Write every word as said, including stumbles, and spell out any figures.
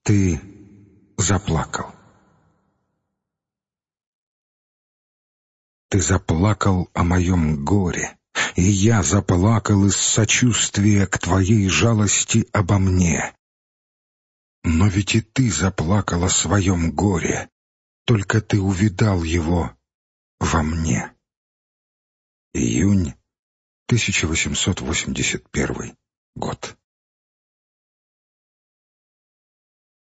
Ты заплакал. Ты заплакал о моем горе, и я заплакал из сочувствия к твоей жалости обо мне. Но ведь и ты заплакал о своем горе, только ты увидал его во мне. Июнь тысяча восемьсот восемьдесят первый год.